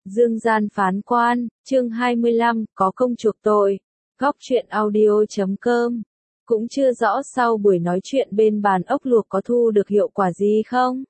Dương gian phán quan, chương 25, có công chuộc tội. Góc truyện audio.com. Cũng chưa rõ sau buổi nói chuyện bên bàn ốc luộc có thu được hiệu quả gì không?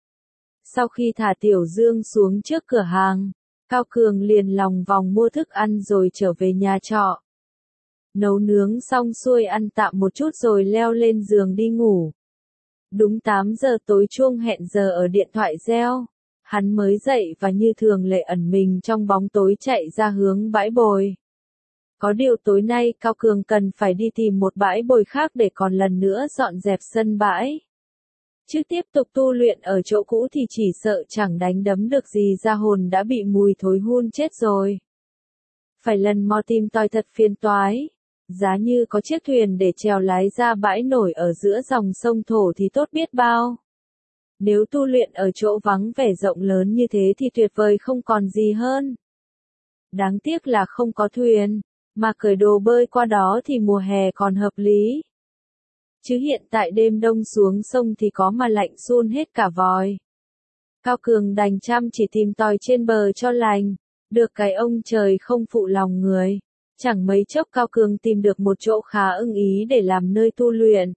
Sau khi thả Tiểu Dương xuống trước cửa hàng, Cao Cường liền lòng vòng mua thức ăn rồi trở về nhà trọ. Nấu nướng xong xuôi ăn tạm một chút rồi leo lên giường đi ngủ. Đúng 8 giờ tối chuông hẹn giờ ở điện thoại reo. Hắn mới dậy và như thường lệ ẩn mình trong bóng tối chạy ra hướng bãi bồi. Có điều tối nay Cao Cường cần phải đi tìm một bãi bồi khác để còn lần nữa dọn dẹp sân bãi. Chứ tiếp tục tu luyện ở chỗ cũ thì chỉ sợ chẳng đánh đấm được gì ra hồn đã bị mùi thối hun chết rồi. Phải lần mò tìm tòi thật phiền toái. Giá như có chiếc thuyền để chèo lái ra bãi nổi ở giữa dòng sông Thổ thì tốt biết bao. Nếu tu luyện ở chỗ vắng vẻ rộng lớn như thế thì tuyệt vời không còn gì hơn. Đáng tiếc là không có thuyền, mà cởi đồ bơi qua đó thì mùa hè còn hợp lý. Chứ hiện tại đêm đông xuống sông thì có mà lạnh run hết cả vòi. Cao Cường đành chăm chỉ tìm tòi trên bờ cho lành, được cái ông trời không phụ lòng người. Chẳng mấy chốc Cao Cường tìm được một chỗ khá ưng ý để làm nơi tu luyện.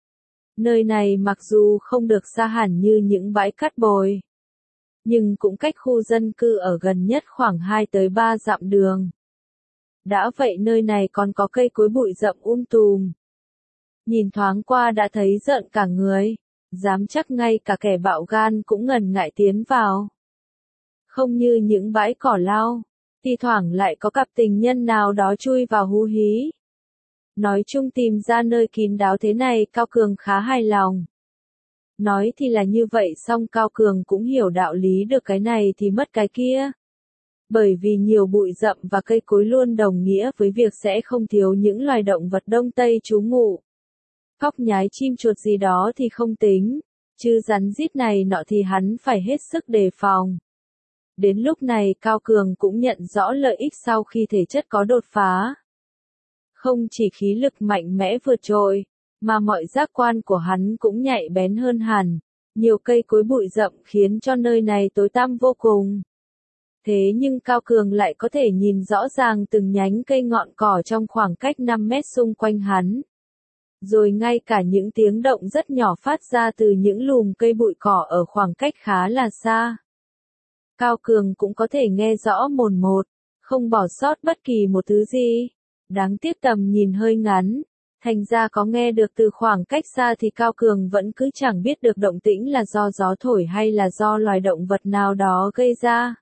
Nơi này mặc dù không được xa hẳn như những bãi cát bồi, nhưng cũng cách khu dân cư ở gần nhất khoảng 2 tới 3 dặm đường. Đã vậy nơi này còn có cây cối bụi rậm tùm. Nhìn thoáng qua đã thấy rợn cả người, dám chắc ngay cả kẻ bạo gan cũng ngần ngại tiến vào. Không như những bãi cỏ lau, thì thoảng lại có cặp tình nhân nào đó chui vào hú hí. Nói chung tìm ra nơi kín đáo thế này Cao Cường khá hài lòng. Nói thì là như vậy song Cao Cường cũng hiểu đạo lý được cái này thì mất cái kia. Bởi vì nhiều bụi rậm và cây cối luôn đồng nghĩa với việc sẽ không thiếu những loài động vật Đông Tây trú ngụ. Cóc nhái chim chuột gì đó thì không tính, chứ rắn rít này nọ thì hắn phải hết sức đề phòng. Đến lúc này Cao Cường cũng nhận rõ lợi ích sau khi thể chất có đột phá. Không chỉ khí lực mạnh mẽ vượt trội, mà mọi giác quan của hắn cũng nhạy bén hơn hẳn. Nhiều cây cối bụi rậm khiến cho nơi này tối tăm vô cùng. Thế nhưng Cao Cường lại có thể nhìn rõ ràng từng nhánh cây ngọn cỏ trong khoảng cách 5 mét xung quanh hắn. Rồi ngay cả những tiếng động rất nhỏ phát ra từ những lùm cây bụi cỏ ở khoảng cách khá là xa. Cao Cường cũng có thể nghe rõ mồn một, không bỏ sót bất kỳ một thứ gì. Đáng tiếc tầm nhìn hơi ngắn, thành ra có nghe được từ khoảng cách xa thì Cao Cường vẫn cứ chẳng biết được động tĩnh là do gió thổi hay là do loài động vật nào đó gây ra.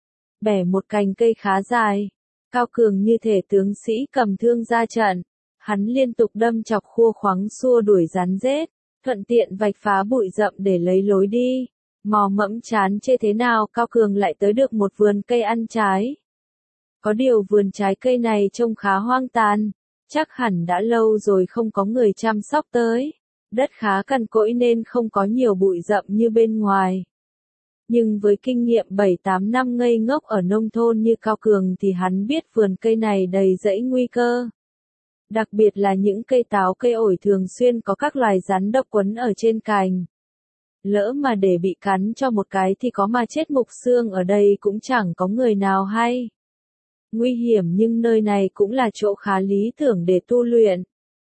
Bẻ một cành cây khá dài, Cao Cường như thể tướng sĩ cầm thương ra trận, hắn liên tục đâm chọc khua khoắng xua đuổi rắn rết, thuận tiện vạch phá bụi rậm để lấy lối đi. Mò mẫm chán chê thế nào Cao Cường lại tới được một vườn cây ăn trái. Có điều vườn trái cây này trông khá hoang tàn, chắc hẳn đã lâu rồi không có người chăm sóc tới. Đất khá cằn cỗi nên không có nhiều bụi rậm như bên ngoài. Nhưng với kinh nghiệm 7-8 năm ngây ngốc ở nông thôn như Cao Cường thì hắn biết vườn cây này đầy rẫy nguy cơ. Đặc biệt là những cây táo cây ổi thường xuyên có các loài rắn độc quấn ở trên cành. Lỡ mà để bị cắn cho một cái thì có mà chết mục xương ở đây cũng chẳng có người nào hay. Nguy hiểm nhưng nơi này cũng là chỗ khá lý tưởng để tu luyện.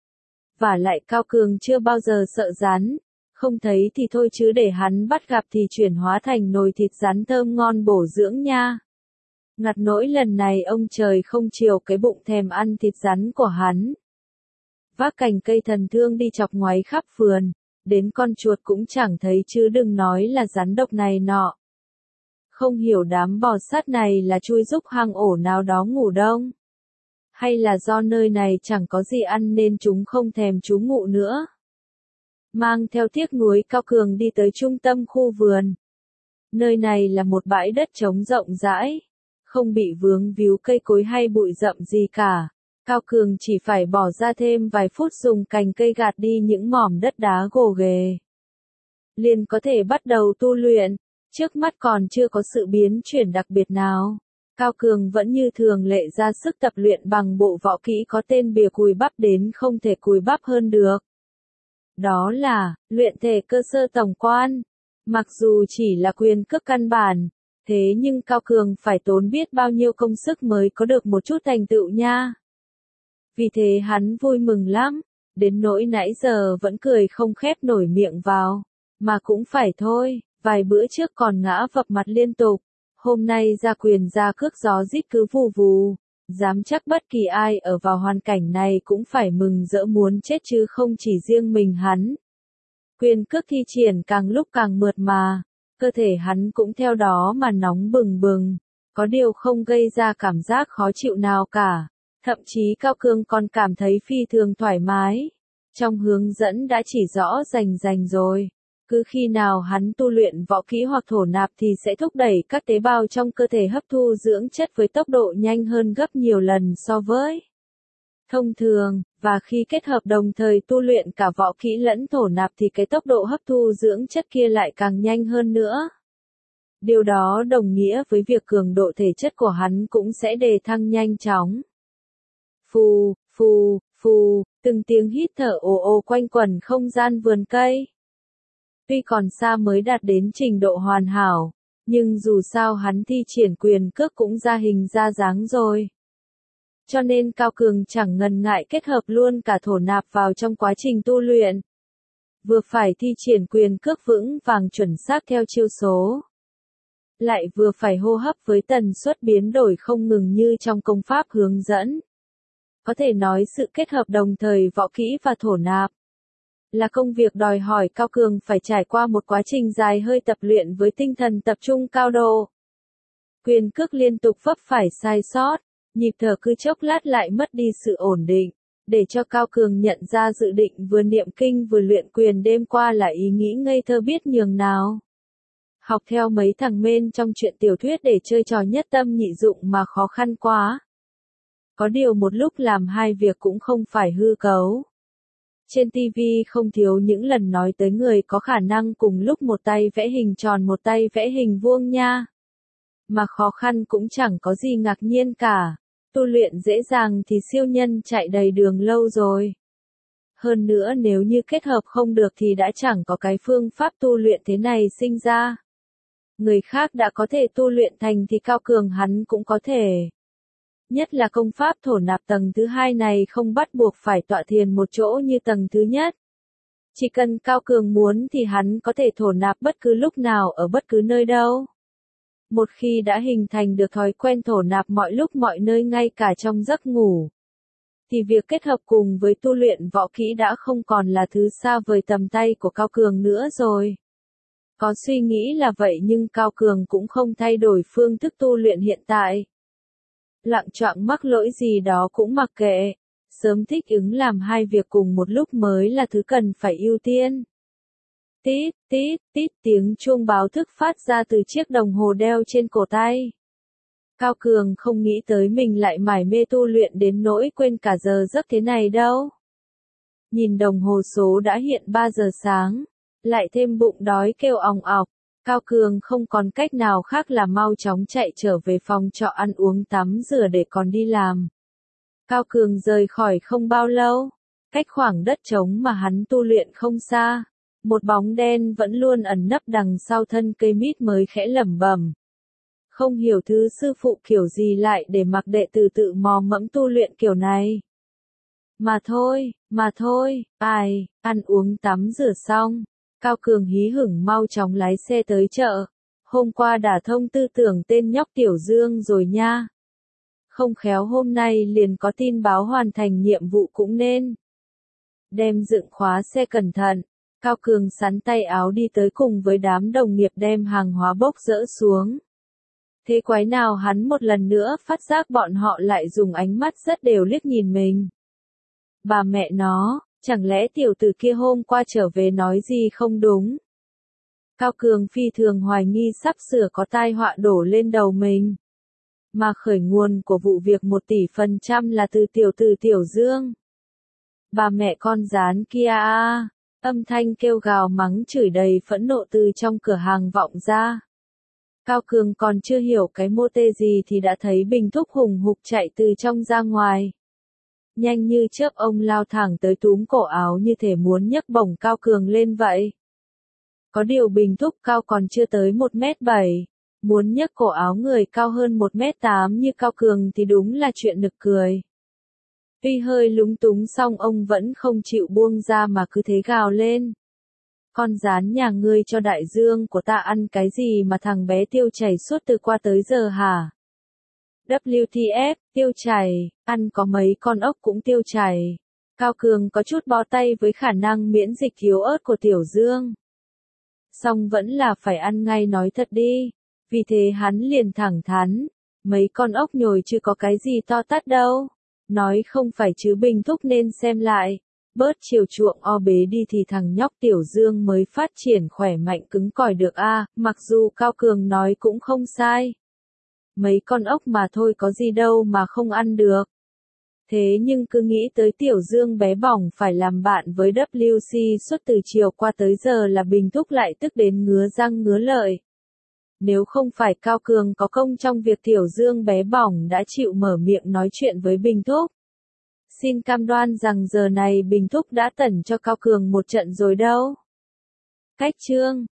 Vả lại Cao Cường chưa bao giờ sợ rắn, không thấy thì thôi chứ để hắn bắt gặp thì chuyển hóa thành nồi thịt rắn thơm ngon bổ dưỡng nha. Ngặt nỗi lần này ông trời không chiều cái bụng thèm ăn thịt rắn của hắn. Vác cành cây thần thương đi chọc ngoáy khắp vườn, đến con chuột cũng chẳng thấy chứ đừng nói là rắn độc này nọ. Không hiểu đám bò sát này là chui rúc hang ổ nào đó ngủ đông. Hay là do nơi này chẳng có gì ăn nên chúng không thèm trú ngụ nữa. Mang theo tiếc nuối Cao Cường đi tới trung tâm khu vườn. Nơi này là một bãi đất trống rộng rãi, không bị vướng víu cây cối hay bụi rậm gì cả. Cao Cường chỉ phải bỏ ra thêm vài phút dùng cành cây gạt đi những mỏm đất đá gồ ghề. Liền có thể bắt đầu tu luyện, trước mắt còn chưa có sự biến chuyển đặc biệt nào. Cao Cường vẫn như thường lệ ra sức tập luyện bằng bộ võ kỹ có tên bìa cùi bắp đến không thể cùi bắp hơn được. Đó là, luyện thể cơ sơ tổng quan. Mặc dù chỉ là quyền cước căn bản, Thế nhưng Cao Cường phải tốn biết bao nhiêu công sức mới có được một chút thành tựu nha. Vì thế hắn vui mừng lắm, đến nỗi nãy giờ vẫn cười không khép nổi miệng vào. Mà cũng phải thôi, vài bữa trước còn ngã vập mặt liên tục, hôm nay ra quyền ra cước gió rít cứ vù vù, dám chắc bất kỳ ai ở vào hoàn cảnh này cũng phải mừng rỡ muốn chết chứ không chỉ riêng mình hắn. Quyền cước thi triển càng lúc càng mượt mà, cơ thể hắn cũng theo đó mà nóng bừng bừng, có điều không gây ra cảm giác khó chịu nào cả, thậm chí Cao Cường còn cảm thấy phi thường thoải mái. Trong hướng dẫn đã chỉ rõ rành rồi. Cứ khi nào hắn tu luyện võ kỹ hoặc thổ nạp thì sẽ thúc đẩy các tế bào trong cơ thể hấp thu dưỡng chất với tốc độ nhanh hơn gấp nhiều lần so với thông thường, và khi kết hợp đồng thời tu luyện cả võ kỹ lẫn thổ nạp thì cái tốc độ hấp thu dưỡng chất kia lại càng nhanh hơn nữa. Điều đó đồng nghĩa với việc cường độ thể chất của hắn cũng sẽ đề thăng nhanh chóng. Phù, phù, phù, từng tiếng hít thở ồ ồ quanh quẩn không gian vườn cây. Tuy còn xa mới đạt đến trình độ hoàn hảo, nhưng dù sao hắn thi triển quyền cước cũng ra hình ra dáng rồi. Cho nên Cao Cường chẳng ngần ngại kết hợp luôn cả thổ nạp vào trong quá trình tu luyện. Vừa phải thi triển quyền cước vững vàng chuẩn xác theo chiêu số, lại vừa phải hô hấp với tần suất biến đổi không ngừng như trong công pháp hướng dẫn. Có thể nói sự kết hợp đồng thời võ kỹ và thổ nạp là công việc đòi hỏi Cao Cường phải trải qua một quá trình dài hơi tập luyện với tinh thần tập trung cao độ. Quyền cước liên tục vấp phải sai sót, nhịp thở cứ chốc lát lại mất đi sự ổn định, để cho Cao Cường nhận ra dự định vừa niệm kinh vừa luyện quyền đêm qua là ý nghĩ ngây thơ biết nhường nào. Học theo mấy thằng mên trong truyện tiểu thuyết để chơi trò nhất tâm nhị dụng mà khó khăn quá. Có điều một lúc làm hai việc cũng không phải hư cấu. Trên TV không thiếu những lần nói tới người có khả năng cùng lúc một tay vẽ hình tròn một tay vẽ hình vuông nha. Mà khó khăn cũng chẳng có gì ngạc nhiên cả. Tu luyện dễ dàng thì siêu nhân chạy đầy đường lâu rồi. Hơn nữa nếu như kết hợp không được thì đã chẳng có cái phương pháp tu luyện thế này sinh ra. Người khác đã có thể tu luyện thành thì Cao Cường hắn cũng có thể. Nhất là công pháp thổ nạp tầng thứ hai này không bắt buộc phải tọa thiền một chỗ như tầng thứ nhất. Chỉ cần Cao Cường muốn thì hắn có thể thổ nạp bất cứ lúc nào ở bất cứ nơi đâu. Một khi đã hình thành được thói quen thổ nạp mọi lúc mọi nơi ngay cả trong giấc ngủ, thì việc kết hợp cùng với tu luyện võ kỹ đã không còn là thứ xa vời tầm tay của Cao Cường nữa rồi. Có suy nghĩ là vậy nhưng Cao Cường cũng không thay đổi phương thức tu luyện hiện tại. Lạng choạng mắc lỗi gì đó cũng mặc kệ, sớm thích ứng làm hai việc cùng một lúc mới là thứ cần phải ưu tiên. Tít, tít, tít tiếng chuông báo thức phát ra từ chiếc đồng hồ đeo trên cổ tay. Cao Cường không nghĩ tới mình lại mải mê tu luyện đến nỗi quên cả giờ giấc thế này đâu. Nhìn đồng hồ số đã hiện 3 giờ sáng, lại thêm bụng đói kêu òng ọc, Cao Cường không còn cách nào khác là mau chóng chạy trở về phòng trọ ăn uống tắm rửa để còn đi làm. Cao Cường rời khỏi không bao lâu, cách khoảng đất trống mà hắn tu luyện không xa, một bóng đen vẫn luôn ẩn nấp đằng sau thân cây mít mới khẽ lẩm bẩm. Không hiểu thứ sư phụ kiểu gì lại để mặc đệ tử tự mò mẫm tu luyện kiểu này. Mà thôi, ai, ăn uống tắm rửa xong, Cao Cường hí hửng mau chóng lái xe tới chợ. Hôm qua đã thông tư tưởng tên nhóc Tiểu Dương rồi nha. Không khéo hôm nay liền có tin báo hoàn thành nhiệm vụ cũng nên. Đem dựng khóa xe cẩn thận, Cao Cường sắn tay áo đi tới cùng với đám đồng nghiệp đem hàng hóa bốc dỡ xuống. Thế quái nào hắn một lần nữa phát giác bọn họ lại dùng ánh mắt rất đều liếc nhìn mình. Bà mẹ nó, chẳng lẽ tiểu tử kia hôm qua trở về nói gì không đúng? Cao Cường phi thường hoài nghi sắp sửa có tai họa đổ lên đầu mình. Mà khởi nguồn của vụ việc 1% là từ tiểu tử Tiểu Dương. Bà mẹ con rán kia à, âm thanh kêu gào mắng chửi đầy phẫn nộ từ trong cửa hàng vọng ra. Cao Cường còn chưa hiểu cái mô tê gì thì đã thấy Bình Thúc hùng hục chạy từ trong ra ngoài. Nhanh như chớp ông lao thẳng tới túm cổ áo như thể muốn nhấc bổng Cao Cường lên vậy. Có điều Bình Thúc cao còn chưa tới 1m7, Muốn nhấc cổ áo người cao hơn 1m8 như Cao Cường thì đúng là chuyện nực cười. Tuy hơi lúng túng song ông vẫn không chịu buông ra mà cứ thế gào lên. Con rán nhà ngươi cho đại dương của ta ăn cái gì mà thằng bé tiêu chảy suốt từ qua tới giờ hả? WTF, tiêu chảy, ăn có mấy con ốc cũng tiêu chảy. Cao Cường có chút bó tay với khả năng miễn dịch yếu ớt của Tiểu Dương. Song vẫn là phải ăn ngay nói thật đi. Vì thế hắn liền thẳng thắn. Mấy con ốc nhồi chứ có cái gì to tát đâu. Nói không phải chứ Bình Thúc nên xem lại. Bớt chiều chuộng o bế đi thì thằng nhóc Tiểu Dương mới phát triển khỏe mạnh cứng cỏi được a. Mặc dù Cao Cường nói cũng không sai. Mấy con ốc mà thôi có gì đâu mà không ăn được. Thế nhưng cứ nghĩ tới Tiểu Dương bé bỏng phải làm bạn với WC suốt từ chiều qua tới giờ là Bình Thúc lại tức đến ngứa răng ngứa lợi. Nếu không phải Cao Cường có công trong việc Tiểu Dương bé bỏng đã chịu mở miệng nói chuyện với Bình Thúc. Xin cam đoan rằng giờ này Bình Thúc đã tẩn cho Cao Cường một trận rồi đâu. Cách chương